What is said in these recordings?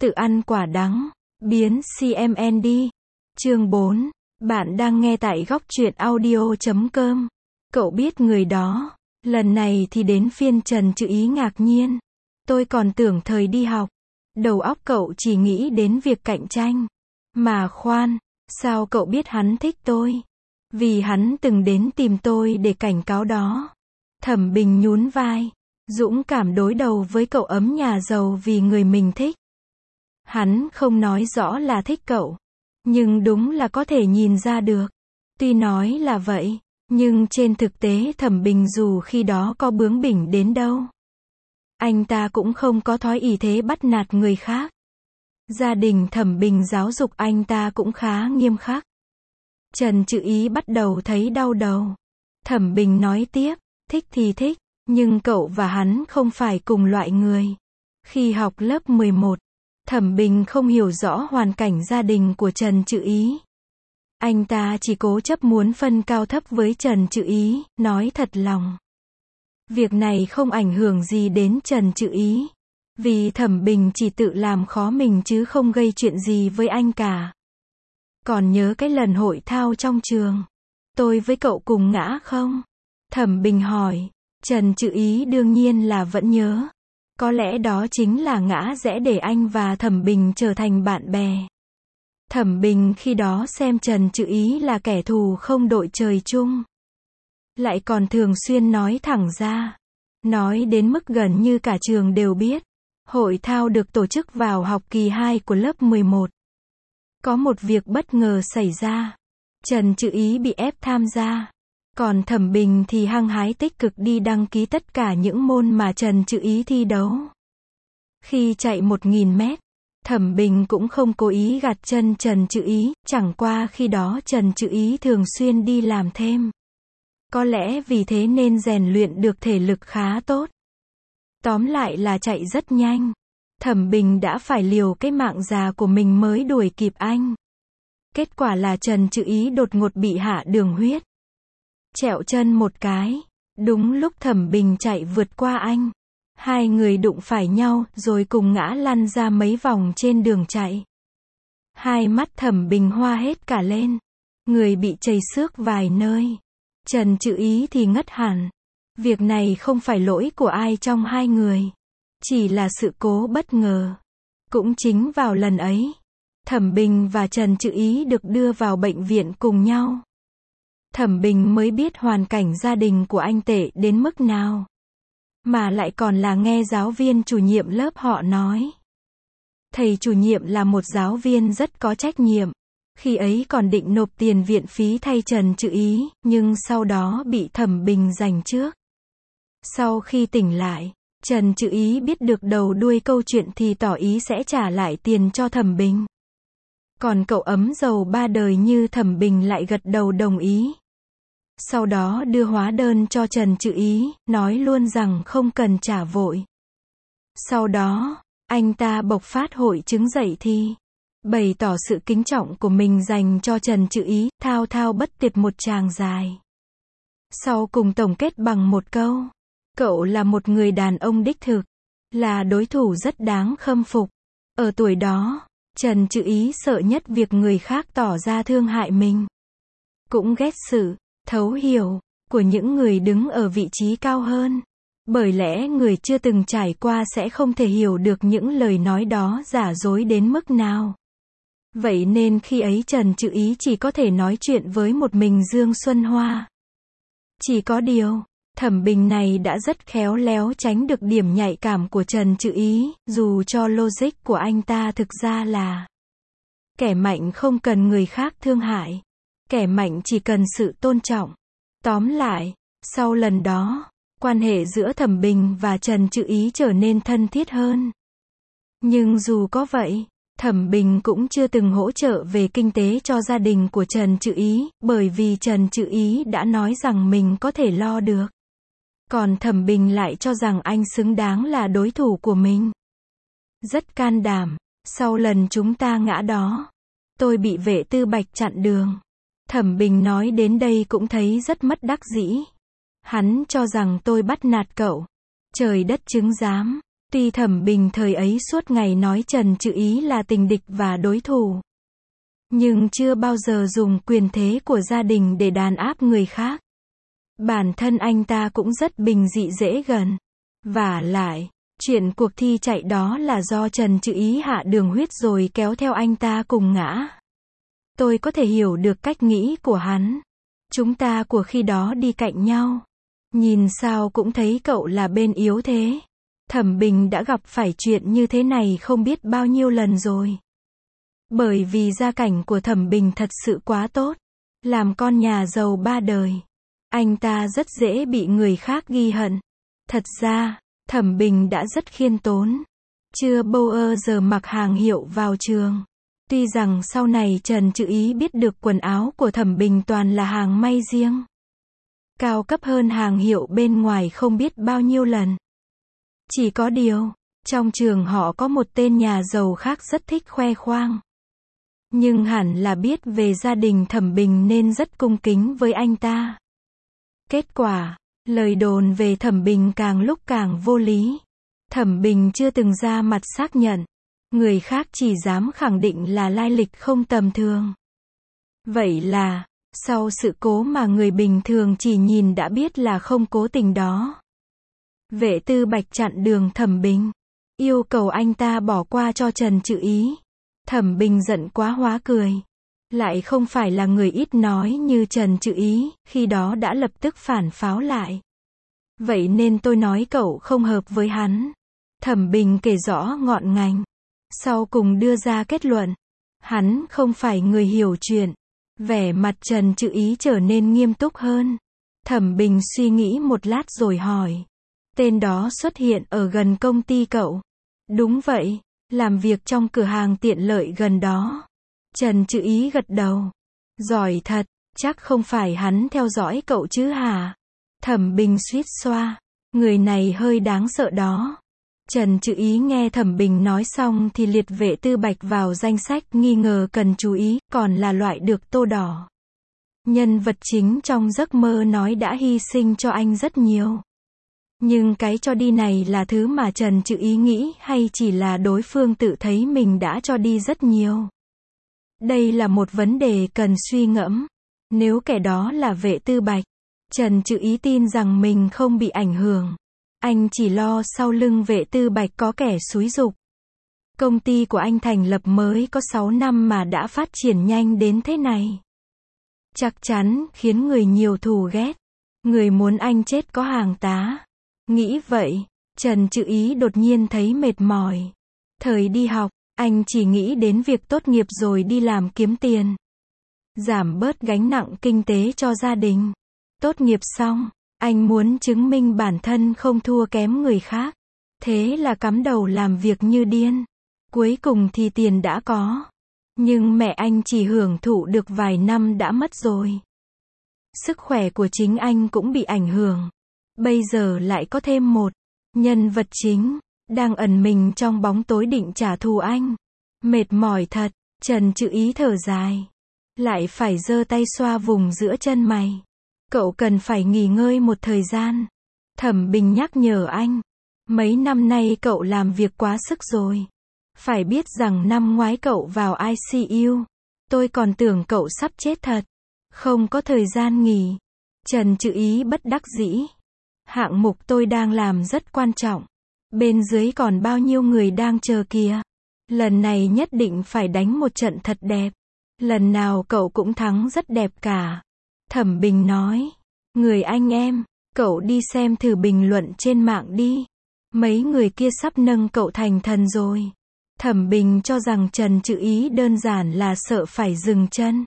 Tự ăn quả đắng, biến CMN đi. Chương 4. Bạn đang nghe tại góc truyện audio.com. Cậu biết người đó. Lần này thì đến phiên Trần Chữ Ý ngạc nhiên. Tôi còn tưởng thời đi học, đầu óc cậu chỉ nghĩ đến việc cạnh tranh. Mà khoan, sao cậu biết hắn thích tôi? Vì hắn từng đến tìm tôi để cảnh cáo đó. Thẩm Bình nhún vai, dũng cảm đối đầu với cậu ấm nhà giàu vì người mình thích. Hắn không nói rõ là thích cậu, nhưng đúng là có thể nhìn ra được. Tuy nói là vậy, nhưng trên thực tế Thẩm Bình dù khi đó có bướng bỉnh đến đâu, anh ta cũng không có thói ỷ thế bắt nạt người khác. Gia đình Thẩm Bình giáo dục anh ta cũng khá nghiêm khắc. Trần Chữ Ý bắt đầu thấy đau đầu. Thẩm Bình nói tiếp, thích thì thích, nhưng cậu và hắn không phải cùng loại người. Khi học lớp 11, Thẩm Bình không hiểu rõ hoàn cảnh gia đình của Trần Chữ Ý. Anh ta chỉ cố chấp muốn phân cao thấp với Trần Chữ Ý, nói thật lòng. Việc này không ảnh hưởng gì đến Trần Chữ Ý, vì Thẩm Bình chỉ tự làm khó mình chứ không gây chuyện gì với anh cả. Còn nhớ cái lần hội thao trong trường, tôi với cậu cùng ngã không? Thẩm Bình hỏi. Trần Chữ Ý đương nhiên là vẫn nhớ. Có lẽ đó chính là ngã rẽ để anh và Thẩm Bình trở thành bạn bè. Thẩm Bình khi đó xem Trần Chữ Ý là kẻ thù không đội trời chung. Lại còn thường xuyên nói thẳng ra. Nói đến mức gần như cả trường đều biết. Hội thao được tổ chức vào học kỳ 2 của lớp 11. Có một việc bất ngờ xảy ra. Trần Chữ Ý bị ép tham gia. Còn Thẩm Bình thì hăng hái tích cực đi đăng ký tất cả những môn mà Trần Chữ Ý thi đấu. Khi chạy 1.000 mét, Thẩm Bình cũng không cố ý gạt chân Trần Chữ Ý, chẳng qua khi đó Trần Chữ Ý thường xuyên đi làm thêm. Có lẽ vì thế nên rèn luyện được thể lực khá tốt. Tóm lại là chạy rất nhanh. Thẩm Bình đã phải liều cái mạng già của mình mới đuổi kịp anh. Kết quả là Trần Chữ Ý đột ngột bị hạ đường huyết. Trẹo chân một cái. Đúng lúc Thẩm Bình chạy vượt qua anh. Hai người đụng phải nhau rồi cùng ngã lăn ra mấy vòng trên đường chạy. Hai mắt Thẩm Bình hoa hết cả lên. Người bị chảy xước vài nơi. Trần Chữ Ý thì ngất hẳn. Việc này không phải lỗi của ai trong hai người. Chỉ là sự cố bất ngờ. Cũng chính vào lần ấy, Thẩm Bình và Trần Chữ Ý được đưa vào bệnh viện cùng nhau. Thẩm Bình mới biết hoàn cảnh gia đình của anh tệ đến mức nào. Mà lại còn là nghe giáo viên chủ nhiệm lớp họ nói. Thầy chủ nhiệm là một giáo viên rất có trách nhiệm. Khi ấy còn định nộp tiền viện phí thay Trần Chữ Ý, nhưng sau đó bị Thẩm Bình giành trước. Sau khi tỉnh lại, Trần Chữ Ý biết được đầu đuôi câu chuyện thì tỏ ý sẽ trả lại tiền cho Thẩm Bình. Còn cậu ấm giàu ba đời như Thẩm Bình lại gật đầu đồng ý. Sau đó đưa hóa đơn cho Trần Chữ Ý, nói luôn rằng không cần trả vội. Sau đó, anh ta bộc phát hội chứng dậy thì, bày tỏ sự kính trọng của mình dành cho Trần Chữ Ý, thao thao bất tuyệt một tràng dài. Sau cùng tổng kết bằng một câu. Cậu là một người đàn ông đích thực, là đối thủ rất đáng khâm phục. Ở tuổi đó, Trần Chữ Ý sợ nhất việc người khác tỏ ra thương hại mình. Cũng ghét sự thấu hiểu của những người đứng ở vị trí cao hơn. Bởi lẽ người chưa từng trải qua sẽ không thể hiểu được những lời nói đó giả dối đến mức nào. Vậy nên khi ấy Trần Chữ Ý chỉ có thể nói chuyện với một mình Dương Xuân Hoa. Chỉ có điều, Thẩm Bình này đã rất khéo léo tránh được điểm nhạy cảm của Trần Chữ Ý, dù cho logic của anh ta thực ra là kẻ mạnh không cần người khác thương hại, kẻ mạnh chỉ cần sự tôn trọng. Tóm lại, sau lần đó, quan hệ giữa Thẩm Bình và Trần Chữ Ý trở nên thân thiết hơn. Nhưng dù có vậy, Thẩm Bình cũng chưa từng hỗ trợ về kinh tế cho gia đình của Trần Chữ Ý, bởi vì Trần Chữ Ý đã nói rằng mình có thể lo được. Còn Thẩm Bình lại cho rằng anh xứng đáng là đối thủ của mình. Rất can đảm. Sau lần chúng ta ngã đó, tôi bị vệ tư Bạch chặn đường. Thẩm Bình nói đến đây cũng thấy rất mất đắc dĩ. Hắn cho rằng tôi bắt nạt cậu. Trời đất chứng giám. Tuy Thẩm Bình thời ấy suốt ngày nói Trần Chữ Ý là tình địch và đối thủ, nhưng chưa bao giờ dùng quyền thế của gia đình để đàn áp người khác. Bản thân anh ta cũng rất bình dị dễ gần. Vả lại, chuyện cuộc thi chạy đó là do Trần Chữ Ý hạ đường huyết rồi kéo theo anh ta cùng ngã. Tôi có thể hiểu được cách nghĩ của hắn. Chúng ta của khi đó đi cạnh nhau. Nhìn sao cũng thấy cậu là bên yếu thế. Thẩm Bình đã gặp phải chuyện như thế này không biết bao nhiêu lần rồi. Bởi vì gia cảnh của Thẩm Bình thật sự quá tốt. Làm con nhà giàu 3 đời. Anh ta rất dễ bị người khác ghi hận. Thật ra, Thẩm Bình đã rất khiêm tốn. Chưa bao giờ mặc hàng hiệu vào trường. Tuy rằng sau này Trần Chữ Ý biết được quần áo của Thẩm Bình toàn là hàng may riêng. Cao cấp hơn hàng hiệu bên ngoài không biết bao nhiêu lần. Chỉ có điều, trong trường họ có một tên nhà giàu khác rất thích khoe khoang. Nhưng hẳn là biết về gia đình Thẩm Bình nên rất cung kính với anh ta. Kết quả, lời đồn về Thẩm Bình càng lúc càng vô lý. Thẩm Bình chưa từng ra mặt xác nhận. Người khác chỉ dám khẳng định là lai lịch không tầm thường. Vậy là, sau sự cố mà người bình thường chỉ nhìn đã biết là không cố tình đó. Vệ Tư Bạch chặn đường Thẩm Bình, yêu cầu anh ta bỏ qua cho Trần Chữ Ý. Thẩm Bình giận quá hóa cười. Lại không phải là người ít nói như Trần Chữ Ý, khi đó đã lập tức phản pháo lại. Vậy nên tôi nói cậu không hợp với hắn. Thẩm Bình kể rõ ngọn ngành. Sau cùng đưa ra kết luận. Hắn không phải người hiểu chuyện. Vẻ mặt Trần Chữ Ý trở nên nghiêm túc hơn. Thẩm Bình suy nghĩ một lát rồi hỏi. Tên đó xuất hiện ở gần công ty cậu. Đúng vậy, làm việc trong cửa hàng tiện lợi gần đó. Trần Chữ Ý gật đầu. Giỏi thật, chắc không phải hắn theo dõi cậu chứ hả? Thẩm Bình suýt xoa. Người này hơi đáng sợ đó. Trần Chữ Ý nghe Thẩm Bình nói xong thì liệt Vệ Tư Bạch vào danh sách nghi ngờ cần chú ý, còn là loại được tô đỏ. Nhân vật chính trong giấc mơ nói đã hy sinh cho anh rất nhiều. Nhưng cái cho đi này là thứ mà Trần Chữ Ý nghĩ hay chỉ là đối phương tự thấy mình đã cho đi rất nhiều? Đây là một vấn đề cần suy ngẫm. Nếu kẻ đó là Vệ Tư Bạch, Trần Chữ Ý tin rằng mình không bị ảnh hưởng. Anh chỉ lo sau lưng Vệ Tư Bạch có kẻ xúi giục. Công ty của anh thành lập mới có 6 năm mà đã phát triển nhanh đến thế này. Chắc chắn khiến người nhiều thù ghét. Người muốn anh chết có hàng tá. Nghĩ vậy, Trần Chữ Ý đột nhiên thấy mệt mỏi. Thời đi học, anh chỉ nghĩ đến việc tốt nghiệp rồi đi làm kiếm tiền. Giảm bớt gánh nặng kinh tế cho gia đình. Tốt nghiệp xong, anh muốn chứng minh bản thân không thua kém người khác. Thế là cắm đầu làm việc như điên. Cuối cùng thì tiền đã có. Nhưng mẹ anh chỉ hưởng thụ được vài năm đã mất rồi. Sức khỏe của chính anh cũng bị ảnh hưởng. Bây giờ lại có thêm một nhân vật chính đang ẩn mình trong bóng tối định trả thù anh. Mệt mỏi thật, Trần Chữ Ý thở dài. Lại phải giơ tay xoa vùng giữa chân mày. Cậu cần phải nghỉ ngơi một thời gian. Thẩm Bình nhắc nhở anh. Mấy năm nay cậu làm việc quá sức rồi. Phải biết rằng năm ngoái cậu vào ICU. Tôi còn tưởng cậu sắp chết thật. Không có thời gian nghỉ. Trần Chữ Ý bất đắc dĩ. Hạng mục tôi đang làm rất quan trọng. Bên dưới còn bao nhiêu người đang chờ kìa. Lần này nhất định phải đánh một trận thật đẹp. Lần nào cậu cũng thắng rất đẹp cả. Thẩm Bình nói. Người anh em, cậu đi xem thử bình luận trên mạng đi. Mấy người kia sắp nâng cậu thành thần rồi. Thẩm Bình cho rằng Trần Chữ Ý đơn giản là sợ phải dừng chân.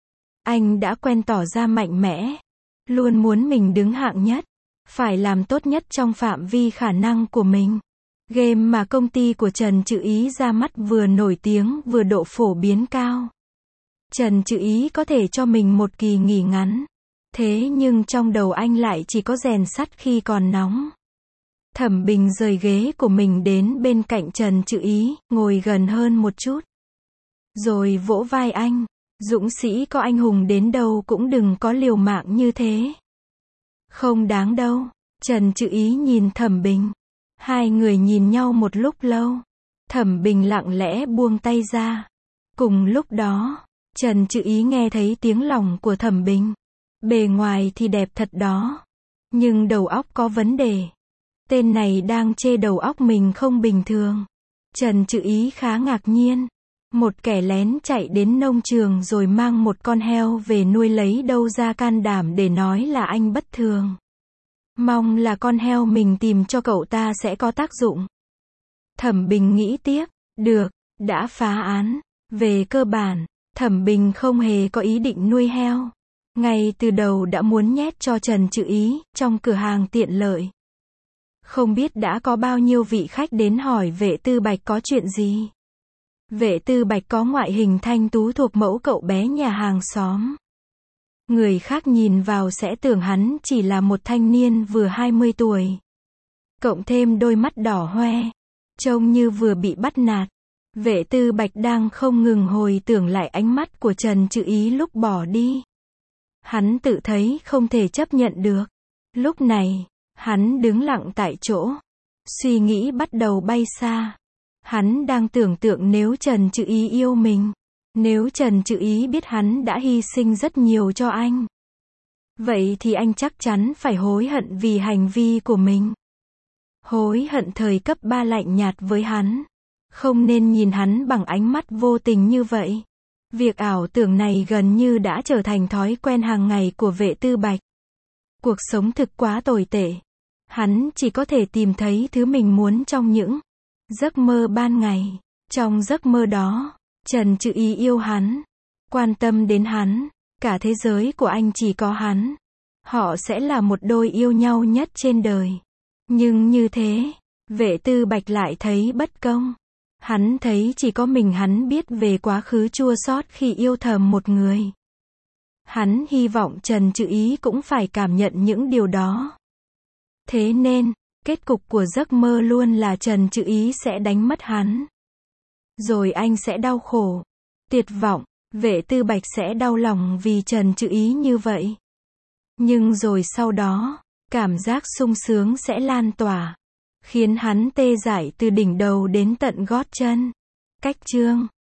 Anh đã quen tỏ ra mạnh mẽ. Luôn muốn mình đứng hạng nhất. Phải làm tốt nhất trong phạm vi khả năng của mình. Game mà công ty của Trần Chữ Ý ra mắt vừa nổi tiếng vừa độ phổ biến cao. Trần Chữ Ý có thể cho mình một kỳ nghỉ ngắn. Thế nhưng trong đầu anh lại chỉ có rèn sắt khi còn nóng. Thẩm Bình rời ghế của mình đến bên cạnh Trần Chữ Ý, ngồi gần hơn một chút. Rồi vỗ vai anh. Dũng sĩ có anh hùng đến đâu cũng đừng có liều mạng như thế. Không đáng đâu. Trần Chữ Ý nhìn Thẩm Bình. Hai người nhìn nhau một lúc lâu. Thẩm Bình lặng lẽ buông tay ra. Cùng lúc đó, Trần Trự Ý nghe thấy tiếng lòng của Thẩm Bình. Bề ngoài thì đẹp thật đó. Nhưng đầu óc có vấn đề. Tên này đang chê đầu óc mình không bình thường. Trần Trự Ý khá ngạc nhiên. Một kẻ lén chạy đến nông trường rồi mang một con heo về nuôi lấy đâu ra can đảm để nói là anh bất thường. Mong là con heo mình tìm cho cậu ta sẽ có tác dụng. Thẩm Bình nghĩ tiếp, được, đã phá án. Về cơ bản, Thẩm Bình không hề có ý định nuôi heo. Ngay từ đầu đã muốn nhét cho Trần Trự Ý, trong cửa hàng tiện lợi. Không biết đã có bao nhiêu vị khách đến hỏi Vệ Tư Bạch có chuyện gì. Vệ Tư Bạch có ngoại hình thanh tú thuộc mẫu cậu bé nhà hàng xóm. Người khác nhìn vào sẽ tưởng hắn chỉ là một thanh niên vừa 20 tuổi. Cộng thêm đôi mắt đỏ hoe, trông như vừa bị bắt nạt. Vệ Tư Bạch đang không ngừng hồi tưởng lại ánh mắt của Trần Trự Ý lúc bỏ đi. Hắn tự thấy không thể chấp nhận được. Lúc này, hắn đứng lặng tại chỗ. Suy nghĩ bắt đầu bay xa. Hắn đang tưởng tượng nếu Trần Trự Ý yêu mình. Nếu Trần Trự Ý biết hắn đã hy sinh rất nhiều cho anh. Vậy thì anh chắc chắn phải hối hận vì hành vi của mình. Hối hận thời cấp 3 lạnh nhạt với hắn. Không nên nhìn hắn bằng ánh mắt vô tình như vậy. Việc ảo tưởng này gần như đã trở thành thói quen hàng ngày của Vệ Tư Bạch. Cuộc sống thực quá tồi tệ. Hắn chỉ có thể tìm thấy thứ mình muốn trong những giấc mơ ban ngày. Trong giấc mơ đó, Trần Trự Ý yêu hắn, quan tâm đến hắn, cả thế giới của anh chỉ có hắn. Họ sẽ là một đôi yêu nhau nhất trên đời. Nhưng như thế, Vệ Tư Bạch lại thấy bất công. Hắn thấy chỉ có mình hắn biết về quá khứ chua xót khi yêu thầm một người. Hắn hy vọng Trần Trự Ý cũng phải cảm nhận những điều đó. Thế nên, kết cục của giấc mơ luôn là Trần Trự Ý sẽ đánh mất hắn. Rồi anh sẽ đau khổ, tuyệt vọng, Vệ Tư Bạch sẽ đau lòng vì Trần Trự Ý như vậy. Nhưng rồi sau đó, cảm giác sung sướng sẽ lan tỏa, khiến hắn tê dại từ đỉnh đầu đến tận gót chân. Cách chương